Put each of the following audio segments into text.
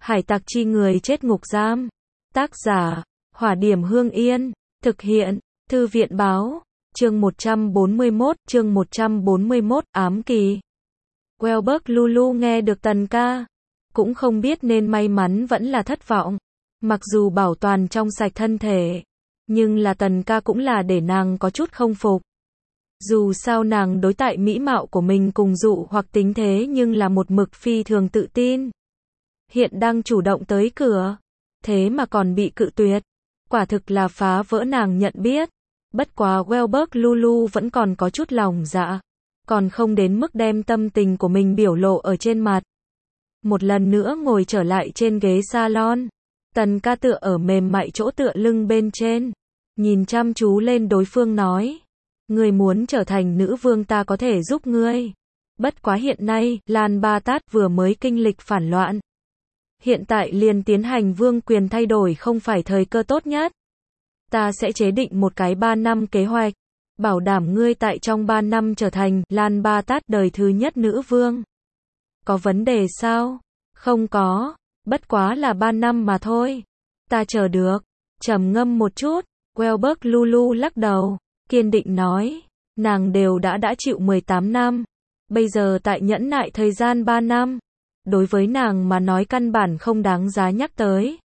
Hải tặc chi người chết ngục giam. Tác giả, Hỏa điểm Hương Yên. Thực hiện, Thư viện báo. Chương 141, ám kỳ. Welberg Lulu nghe được Tần ca. Cũng không biết nên may mắn vẫn là thất vọng. Mặc dù bảo toàn trong sạch thân thể. Nhưng là Tần ca cũng là để nàng có chút không phục. Dù sao nàng đối tại mỹ mạo của mình cùng dụ hoặc tính thế nhưng là một mực phi thường tự tin. Hiện đang chủ động tới cửa. Thế mà còn bị cự tuyệt. Quả thực là phá vỡ nàng nhận biết. Bất quá Welberg Lulu vẫn còn có chút lòng dạ. Còn không đến mức đem tâm tình của mình biểu lộ ở trên mặt. Một lần nữa ngồi trở lại trên ghế salon. Tần ca tựa ở mềm mại chỗ tựa lưng bên trên. Nhìn chăm chú lên đối phương nói. Ngươi muốn trở thành nữ vương ta có thể giúp ngươi. Bất quá hiện nay, Lan Ba Tát vừa mới kinh lịch phản loạn. Hiện tại liền tiến hành vương quyền thay đổi không phải thời cơ tốt nhất. Ta sẽ chế định một cái 3 năm kế hoạch. Bảo đảm ngươi tại trong 3 năm trở thành Lan Ba Tát đời thứ nhất nữ vương. Có vấn đề sao? Không có. Bất quá là 3 năm mà thôi. Ta chờ được. Trầm ngâm một chút. Welberg Lulu lắc đầu. Kiên định nói. Nàng đều đã chịu 18 năm. Bây giờ tại nhẫn nại thời gian 3 năm. Đối với nàng mà nói căn bản không đáng giá nhắc tới.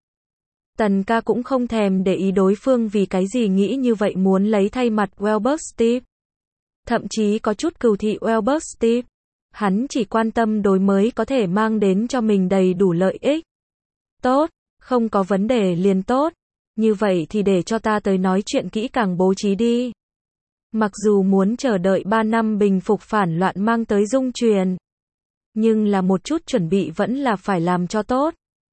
Tần ca cũng không thèm để ý đối phương vì cái gì nghĩ như vậy muốn lấy thay mặt Welberg Steve. Thậm chí có chút cừu thị Welberg Steve. Hắn chỉ quan tâm đối mới có thể mang đến cho mình đầy đủ lợi ích. Tốt, không có vấn đề liền tốt. Như vậy thì để cho ta tới nói chuyện kỹ càng bố trí đi. Mặc dù muốn chờ đợi 3 năm bình phục phản loạn mang tới dung truyền. Nhưng là một chút chuẩn bị vẫn là phải làm cho tốt.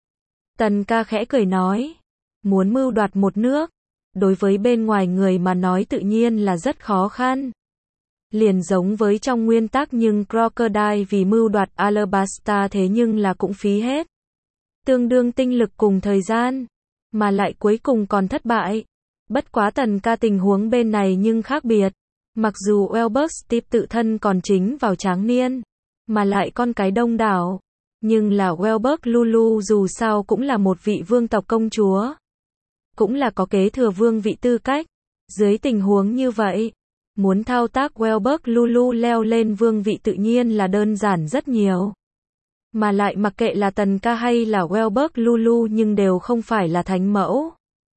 Tần ca khẽ cười nói. Muốn mưu đoạt một nước. Đối với bên ngoài người mà nói tự nhiên là rất khó khăn. Liền giống với trong nguyên tắc nhưng Crocodile vì mưu đoạt Alabasta thế nhưng là cũng phí hết. Tương đương tinh lực cùng thời gian. Mà lại cuối cùng còn thất bại. Bất quá Tần ca tình huống bên này nhưng khác biệt. Mặc dù Welberg Steve tự thân còn chính vào tráng niên. Mà lại con cái đông đảo. Nhưng là Welberg Lulu dù sao cũng là một vị vương tộc công chúa. Cũng là có kế thừa vương vị tư cách. Dưới tình huống như vậy, muốn thao tác Welberg Lulu leo lên vương vị tự nhiên là đơn giản rất nhiều. Mà lại mặc kệ là Tần ca hay là Welberg Lulu nhưng đều không phải là thánh mẫu.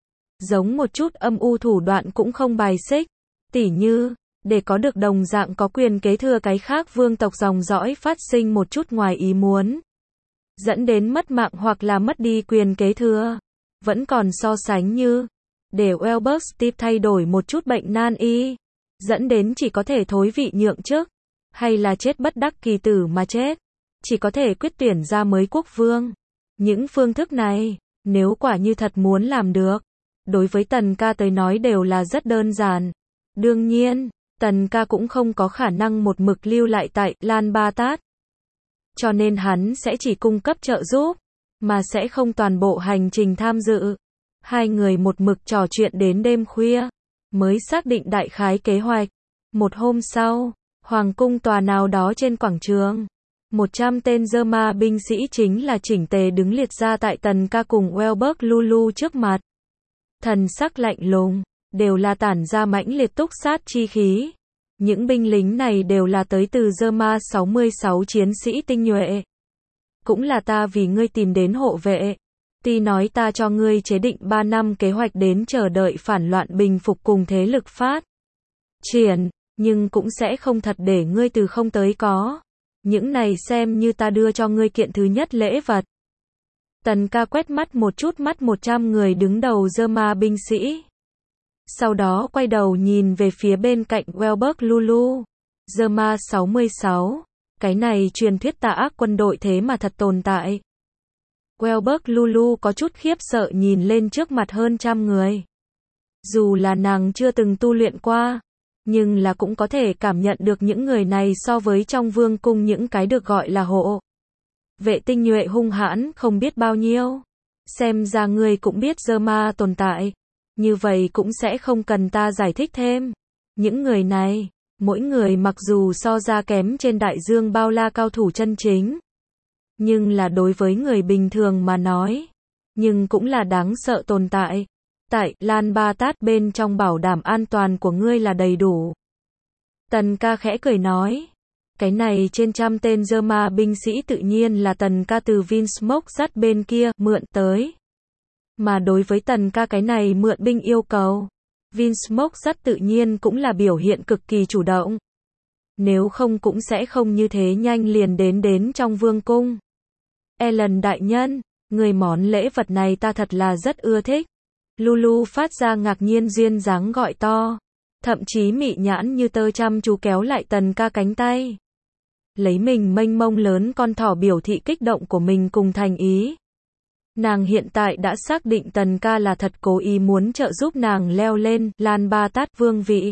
Giống một chút âm u thủ đoạn cũng không bài xích. Tỉ như, để có được đồng dạng có quyền kế thừa cái khác vương tộc dòng dõi phát sinh một chút ngoài ý muốn. Dẫn đến mất mạng hoặc là mất đi quyền kế thừa. Vẫn còn so sánh như, để Welberg Steve thay đổi một chút bệnh nan y. Dẫn đến chỉ có thể thối vị nhượng chức. Hay là chết bất đắc kỳ tử mà chết. Chỉ có thể quyết tuyển ra mới quốc vương. Những phương thức này, nếu quả như thật muốn làm được. Đối với Tần ca tới nói đều là rất đơn giản. Đương nhiên, Tần ca cũng không có khả năng một mực lưu lại tại Lan Ba Tát. Cho nên hắn sẽ chỉ cung cấp trợ giúp, mà sẽ không toàn bộ hành trình tham dự. Hai người một mực trò chuyện đến đêm khuya, mới xác định đại khái kế hoạch. Một hôm sau, hoàng cung tòa nào đó trên quảng trường. 100 tên Dơ-ma binh sĩ chính là chỉnh tề đứng liệt ra tại Tần ca cùng Welberg Lulu trước mặt. Thần sắc lạnh lùng, đều là tản ra mãnh liệt túc sát chi khí. Những binh lính này đều là tới từ Dơ-ma 66 chiến sĩ tinh nhuệ. Cũng là ta vì ngươi tìm đến hộ vệ. Ti nói ta cho ngươi chế định 3 năm kế hoạch đến chờ đợi phản loạn bình phục cùng thế lực phát triển, nhưng cũng sẽ không thật để ngươi từ không tới có. Những này xem như ta đưa cho ngươi kiện thứ nhất lễ vật. Tần ca quét mắt một chút mắt 100 người đứng đầu Dơ-ma binh sĩ. Sau đó quay đầu nhìn về phía bên cạnh Welberg Lulu. Dơ-ma 66. Cái này truyền thuyết tà ác quân đội thế mà thật tồn tại. Welberg Lulu có chút khiếp sợ nhìn lên trước mặt hơn 100 người. Dù là nàng chưa từng tu luyện qua, nhưng là cũng có thể cảm nhận được những người này so với trong vương cung những cái được gọi là hộ vệ tinh nhuệ hung hãn không biết bao nhiêu. Xem ra ngươi cũng biết Dơ-ma tồn tại. Như vậy cũng sẽ không cần ta giải thích thêm. Những người này, mỗi người mặc dù so ra kém trên đại dương bao la cao thủ chân chính. Nhưng là đối với người bình thường mà nói, nhưng cũng là đáng sợ tồn tại. Tại Lan Ba Tát bên trong bảo đảm an toàn của ngươi là đầy đủ. Tần ca khẽ cười nói. Cái này trên trăm tên Dơ-ma binh sĩ tự nhiên là Tần ca từ Vinsmoke dắt bên kia mượn tới. Mà đối với Tần ca cái này mượn binh yêu cầu, Vinsmoke dắt tự nhiên cũng là biểu hiện cực kỳ chủ động. Nếu không cũng sẽ không như thế nhanh liền đến trong vương cung. Ellen đại nhân, người món lễ vật này ta thật là rất ưa thích. Lulu phát ra ngạc nhiên duyên dáng gọi to. Thậm chí mị nhãn như tơ chăm chú kéo lại Tần ca cánh tay. Lấy mình mênh mông lớn con thỏ biểu thị kích động của mình cùng thành ý. Nàng hiện tại đã xác định Tần ca là thật cố ý muốn trợ giúp nàng leo lên Lan Ba Tát vương vị.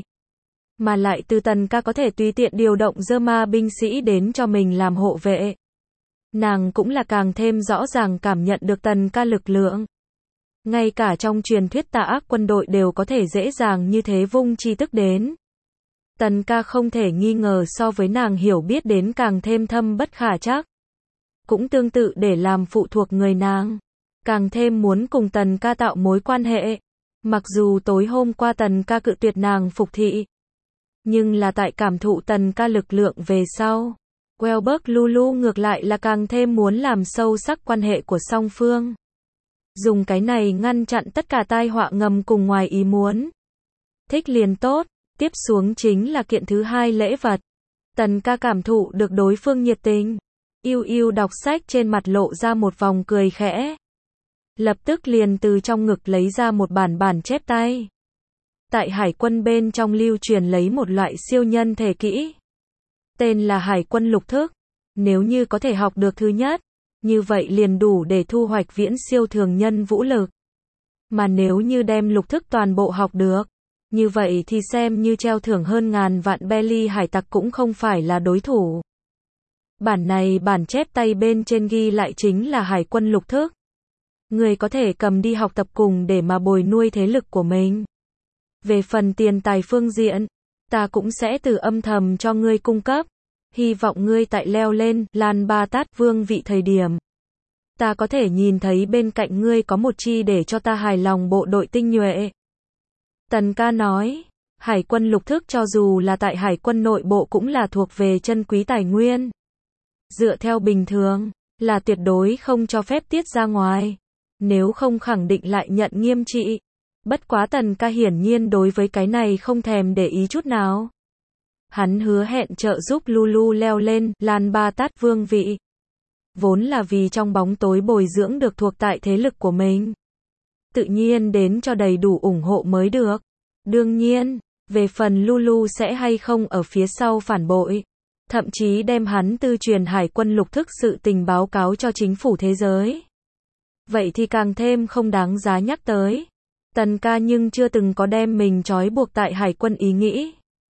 Mà lại từ Tần ca có thể tùy tiện điều động Dơ-ma binh sĩ đến cho mình làm hộ vệ. Nàng cũng là càng thêm rõ ràng cảm nhận được Tần ca lực lượng. Ngay cả trong truyền thuyết tà ác quân đội đều có thể dễ dàng như thế vung chi tức đến. Tần ca không thể nghi ngờ so với nàng hiểu biết đến càng thêm thâm bất khả trắc. Cũng tương tự để làm phụ thuộc người nàng. Càng thêm muốn cùng Tần ca tạo mối quan hệ. Mặc dù tối hôm qua Tần ca cự tuyệt nàng phục thị. Nhưng là tại cảm thụ Tần ca lực lượng về sau. Welberg Lulu ngược lại là càng thêm muốn làm sâu sắc quan hệ của song phương. Dùng cái này ngăn chặn tất cả tai họa ngầm cùng ngoài ý muốn. Thích liền tốt, tiếp xuống chính là kiện thứ hai lễ vật. Tần ca cảm thụ được đối phương nhiệt tình. Yêu yêu đọc sách trên mặt lộ ra một vòng cười khẽ. Lập tức liền từ trong ngực lấy ra một bản chép tay. Tại hải quân bên trong lưu truyền lấy một loại siêu nhân thể kỹ. Tên là hải quân lục thức. Nếu như có thể học được thứ nhất, như vậy liền đủ để thu hoạch viễn siêu thường nhân vũ lực. Mà nếu như đem lục thức toàn bộ học được, như vậy thì xem như treo thưởng hơn ngàn vạn belly hải tặc cũng không phải là đối thủ. Bản chép tay bên trên ghi lại chính là hải quân lục thức. Người có thể cầm đi học tập cùng để mà bồi nuôi thế lực của mình. Về phần tiền tài phương diện, ta cũng sẽ từ âm thầm cho ngươi cung cấp. Hy vọng ngươi tại leo lên Lan Ba Tát vương vị thời điểm. Ta có thể nhìn thấy bên cạnh ngươi có một chi để cho ta hài lòng bộ đội tinh nhuệ. Tần ca nói, hải quân lục thức cho dù là tại hải quân nội bộ cũng là thuộc về chân quý tài nguyên. Dựa theo bình thường, là tuyệt đối không cho phép tiết ra ngoài. Nếu không khẳng định lại nhận nghiêm trị. Bất quá Tần ca hiển nhiên đối với cái này không thèm để ý chút nào. Hắn hứa hẹn trợ giúp Lulu leo lên Lan Ba Tát vương vị. Vốn là vì trong bóng tối bồi dưỡng được thuộc tại thế lực của mình. Tự nhiên đến cho đầy đủ ủng hộ mới được. Đương nhiên, về phần Lulu sẽ hay không ở phía sau phản bội. Thậm chí đem hắn tư truyền hải quân lục thức sự tình báo cáo cho chính phủ thế giới. Vậy thì càng thêm không đáng giá nhắc tới. Tần ca nhưng chưa từng có đem mình trói buộc tại hải quân ý nghĩ.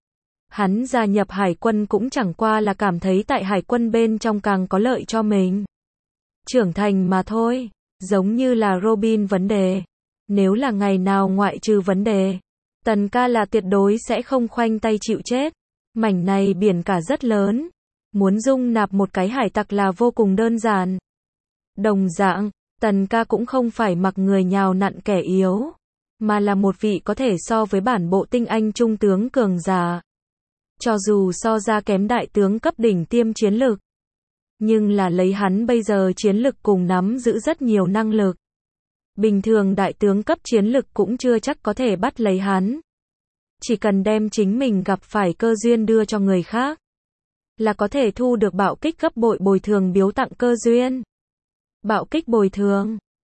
Hắn gia nhập hải quân cũng chẳng qua là cảm thấy tại hải quân bên trong càng có lợi cho mình. Trưởng thành mà thôi, giống như là Robin vấn đề. Nếu là ngày nào ngoại trừ vấn đề, Tần ca là tuyệt đối sẽ không khoanh tay chịu chết. Mảnh này biển cả rất lớn. Muốn dung nạp một cái hải tặc là vô cùng đơn giản. Đồng dạng, Tần ca cũng không phải mặc người nhào nặn kẻ yếu. Mà là một vị có thể so với bản bộ tinh anh trung tướng cường giả. Cho dù so ra kém đại tướng cấp đỉnh tiêm chiến lực. Nhưng là lấy hắn bây giờ chiến lực cùng nắm giữ rất nhiều năng lực. Bình thường đại tướng cấp chiến lực cũng chưa chắc có thể bắt lấy hắn. Chỉ cần đem chính mình gặp phải cơ duyên đưa cho người khác. Là có thể thu được bạo kích gấp bội bồi thường biếu tặng cơ duyên. Bạo kích bồi thường.